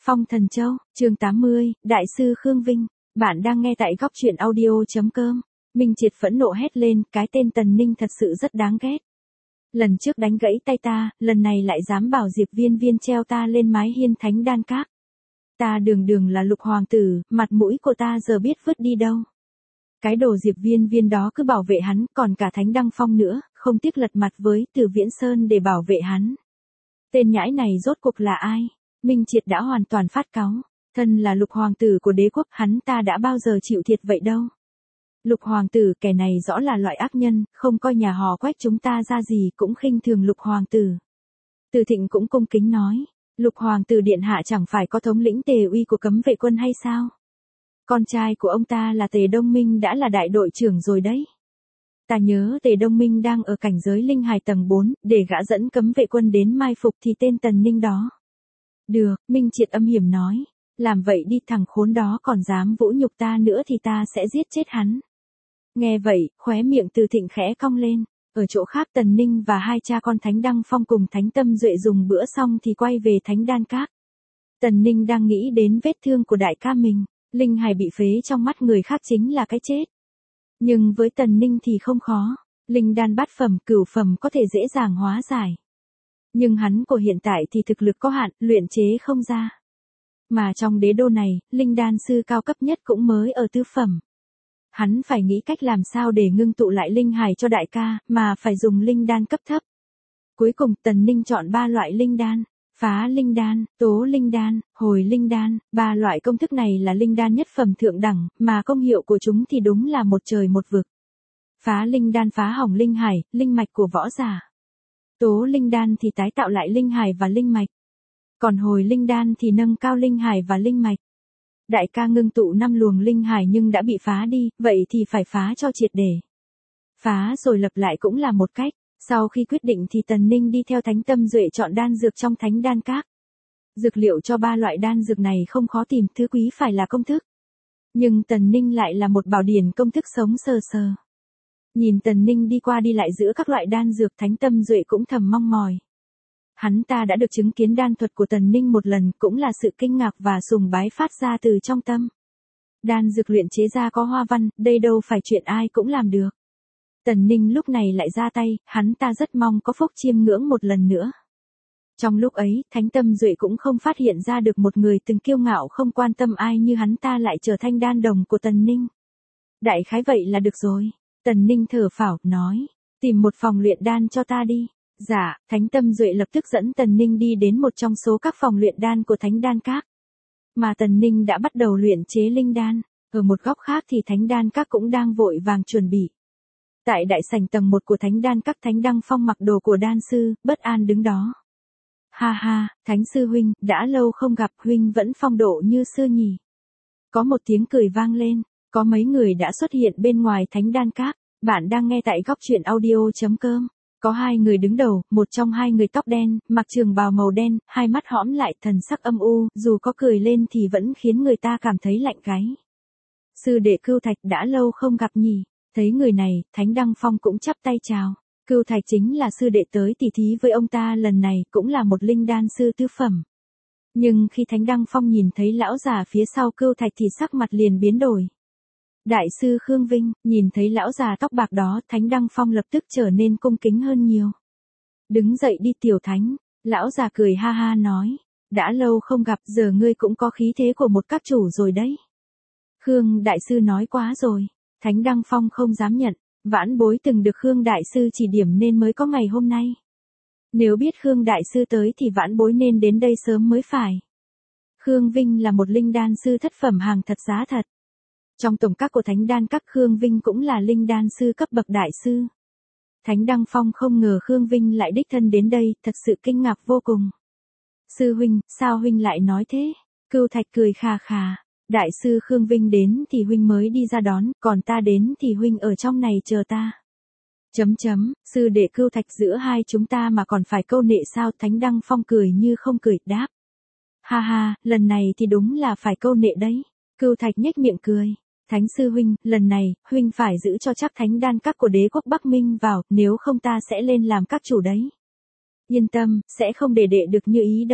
Phong Thần Châu, chương 80, Đại sư Khương Vinh, bạn đang nghe tại góc truyện audio.com. Minh Triệt phẫn nộ hét lên, cái tên Tần Ninh thật sự rất đáng ghét. Lần trước đánh gãy tay ta, lần này lại dám bảo Diệp Viên Viên treo ta lên mái hiên Thánh Đan Các. Ta đường đường là lục hoàng tử, mặt mũi của ta giờ biết vứt đi đâu. Cái đồ Diệp Viên Viên đó cứ bảo vệ hắn, còn cả Thánh Đăng Phong nữa, không tiếc lật mặt với Từ Viễn Sơn để bảo vệ hắn. Tên nhãi này rốt cuộc là ai? Minh Triệt đã hoàn toàn phát cáu. Thân là lục hoàng tử của đế quốc, hắn ta đã bao giờ chịu thiệt vậy đâu. Lục hoàng tử, kẻ này rõ là loại ác nhân, không coi nhà họ Quách chúng ta ra gì, cũng khinh thường lục hoàng tử. Từ Thịnh cũng cung kính nói, lục hoàng tử điện hạ chẳng phải có thống lĩnh Tề Uy của cấm vệ quân hay sao? Con trai của ông ta là Tề Đông Minh đã là đại đội trưởng rồi đấy. Ta nhớ Tề Đông Minh đang ở cảnh giới linh hài tầng 4, để gã dẫn cấm vệ quân đến mai phục thì tên Tần Ninh đó. Được, Minh Triệt âm hiểm nói, làm vậy đi, thằng khốn đó còn dám vũ nhục ta nữa thì ta sẽ giết chết hắn. Nghe vậy, khóe miệng Từ Thịnh khẽ cong lên. Ở chỗ khác Tần Ninh và hai cha con Thánh Đăng Phong cùng Thánh Tâm Duệ dùng bữa xong thì quay về Thánh Đan Các. Tần Ninh đang nghĩ đến vết thương của đại ca mình, linh hài bị phế trong mắt người khác chính là cái chết. Nhưng với Tần Ninh thì không khó, linh đan bát phẩm, cửu phẩm có thể dễ dàng hóa giải. Nhưng hắn của hiện tại thì thực lực có hạn, luyện chế không ra. Mà trong đế đô này, linh đan sư cao cấp nhất cũng mới ở tứ phẩm. Hắn phải nghĩ cách làm sao để ngưng tụ lại linh hài cho đại ca, mà phải dùng linh đan cấp thấp. Cuối cùng Tần Ninh chọn 3 loại linh đan, phá linh đan, tố linh đan, hồi linh đan. 3 loại công thức này là linh đan nhất phẩm thượng đẳng, mà công hiệu của chúng thì đúng là một trời một vực. Phá linh đan phá hỏng linh hải, linh mạch của võ giả. Tố linh đan thì tái tạo lại linh hải và linh mạch. Còn hồi linh đan thì nâng cao linh hải và linh mạch. Đại ca ngưng tụ 5 luồng linh hải nhưng đã bị phá đi, vậy thì phải phá cho triệt để. Phá rồi lập lại cũng là một cách. Sau khi quyết định thì Tần Ninh đi theo Thánh Tâm Duệ chọn đan dược trong Thánh Đan Các. Dược liệu cho 3 loại đan dược này không khó tìm, thứ quý phải là công thức. Nhưng Tần Ninh lại là một bảo điển công thức sống sờ sờ. Nhìn Tần Ninh đi qua đi lại giữa các loại đan dược, Thánh Tâm Duệ cũng thầm mong mỏi. Hắn ta đã được chứng kiến đan thuật của Tần Ninh một lần, cũng là sự kinh ngạc và sùng bái phát ra từ trong tâm. Đan dược luyện chế ra có hoa văn, đây đâu phải chuyện ai cũng làm được. Tần Ninh lúc này lại ra tay, hắn ta rất mong có phúc chiêm ngưỡng một lần nữa. Trong lúc ấy, Thánh Tâm Duệ cũng không phát hiện ra được một người từng kiêu ngạo không quan tâm ai như hắn ta lại trở thành đan đồng của Tần Ninh. Đại khái vậy là được rồi. Tần Ninh thở phào, nói, tìm một phòng luyện đan cho ta đi. Dạ, Thánh Tâm Duệ lập tức dẫn Tần Ninh đi đến một trong số các phòng luyện đan của Thánh Đan Các. Mà Tần Ninh đã bắt đầu luyện chế linh đan, ở một góc khác thì Thánh Đan Các cũng đang vội vàng chuẩn bị. Tại đại sảnh tầng 1 của Thánh Đan Các, Thánh Đăng Phong mặc đồ của đan sư, bất an đứng đó. Ha ha, Thánh sư huynh, đã lâu không gặp, huynh vẫn phong độ như xưa nhỉ. Có một tiếng cười vang lên, có mấy người đã xuất hiện bên ngoài Thánh Đan Các. Bạn đang nghe tại góc truyện audio.com. Có 2 người đứng đầu, một trong 2 người tóc đen, mặc trường bào màu đen, hai mắt hõm lại, thần sắc âm u, dù có cười lên thì vẫn khiến người ta cảm thấy lạnh gáy. Sư đệ Cưu Thạch, đã lâu không gặp nhỉ. Thấy người này, Thánh Đăng Phong cũng chắp tay chào. Cưu Thạch chính là sư đệ tới tỉ thí với ông ta lần này, cũng là một linh đan sư tứ phẩm. Nhưng khi Thánh Đăng Phong nhìn thấy lão già phía sau Cưu Thạch thì sắc mặt liền biến đổi. Đại sư Khương Vinh, nhìn thấy lão già tóc bạc đó, Thánh Đăng Phong lập tức trở nên cung kính hơn nhiều. Đứng dậy đi Tiểu Thánh, lão già cười ha ha nói, đã lâu không gặp, giờ ngươi cũng có khí thế của một các chủ rồi đấy. Khương đại sư nói quá rồi. Thánh Đăng Phong không dám nhận, vãn bối từng được Khương đại sư chỉ điểm nên mới có ngày hôm nay. Nếu biết Khương đại sư tới thì vãn bối nên đến đây sớm mới phải. Khương Vinh là một linh đan sư thất phẩm hàng thật giá thật. Trong tổng các của Thánh Đan Các, Khương Vinh cũng là linh đan sư cấp bậc đại sư. Thánh Đăng Phong không ngờ Khương Vinh lại đích thân đến đây, thật sự kinh ngạc vô cùng. Sư huynh, sao huynh lại nói thế? Cưu Thạch cười khà khà. Đại sư Khương Vinh đến thì huynh mới đi ra đón, còn ta đến thì huynh ở trong này chờ ta. Sư đệ Cưu Thạch, giữa hai chúng ta mà còn phải câu nệ sao? Thánh Đăng Phong cười như không cười, đáp. Ha ha, lần này thì đúng là phải câu nệ đấy. Cưu Thạch nhếch miệng cười. Thánh sư huynh, lần này, huynh phải giữ cho chắc Thánh Đan Các của đế quốc Bắc Minh vào, nếu không ta sẽ lên làm các chủ đấy. Yên tâm, sẽ không để đệ được như ý đâu.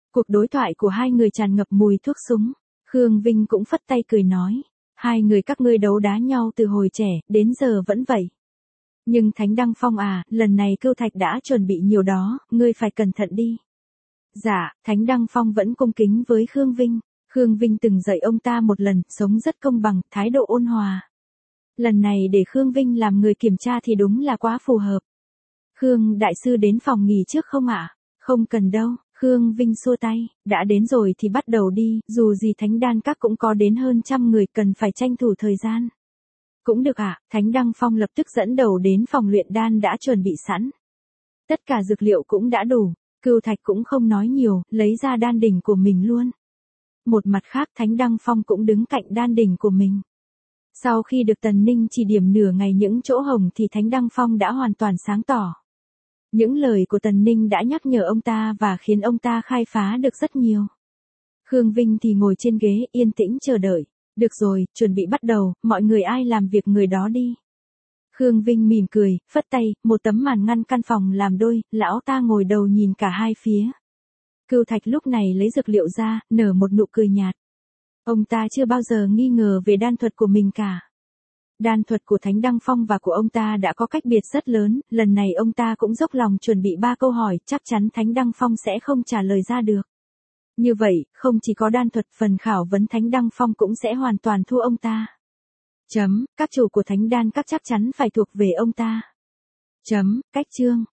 Cuộc đối thoại của hai người tràn ngập mùi thuốc súng. Khương Vinh cũng phất tay cười nói. Hai người các ngươi đấu đá nhau từ hồi trẻ, đến giờ vẫn vậy. Nhưng Thánh Đăng Phong à, lần này Cưu Thạch đã chuẩn bị nhiều đó, ngươi phải cẩn thận đi. Dạ, Thánh Đăng Phong vẫn cung kính với Khương Vinh. Khương Vinh từng dạy ông ta một lần, sống rất công bằng, thái độ ôn hòa. Lần này để Khương Vinh làm người kiểm tra thì đúng là quá phù hợp. Khương đại sư đến phòng nghỉ trước không ạ? Không cần đâu, Khương Vinh xua tay, đã đến rồi thì bắt đầu đi, dù gì Thánh Đan Các cũng có đến hơn 100 người, cần phải tranh thủ thời gian. Cũng được ạ, Thánh Đăng Phong lập tức dẫn đầu đến phòng luyện đan đã chuẩn bị sẵn. Tất cả dược liệu cũng đã đủ, Cưu Thạch cũng không nói nhiều, lấy ra đan đỉnh của mình luôn. Một mặt khác Thánh Đăng Phong cũng đứng cạnh đan đỉnh của mình. Sau khi được Tần Ninh chỉ điểm nửa ngày những chỗ hồng thì Thánh Đăng Phong đã hoàn toàn sáng tỏ. Những lời của Tần Ninh đã nhắc nhở ông ta và khiến ông ta khai phá được rất nhiều. Khương Vinh thì ngồi trên ghế yên tĩnh chờ đợi. Được rồi, chuẩn bị bắt đầu, mọi người ai làm việc người đó đi. Khương Vinh mỉm cười, phất tay, một tấm màn ngăn căn phòng làm đôi, lão ta ngồi đầu nhìn cả hai phía. Cưu Thạch lúc này lấy dược liệu ra, nở một nụ cười nhạt. Ông ta chưa bao giờ nghi ngờ về đan thuật của mình cả. Đan thuật của Thánh Đăng Phong và của ông ta đã có cách biệt rất lớn, lần này ông ta cũng dốc lòng chuẩn bị 3 câu hỏi, chắc chắn Thánh Đăng Phong sẽ không trả lời ra được. Như vậy, không chỉ có đan thuật, phần khảo vấn Thánh Đăng Phong cũng sẽ hoàn toàn thua ông ta. Các chủ của Thánh Đan Các chắc chắn phải thuộc về ông ta. Cách chương.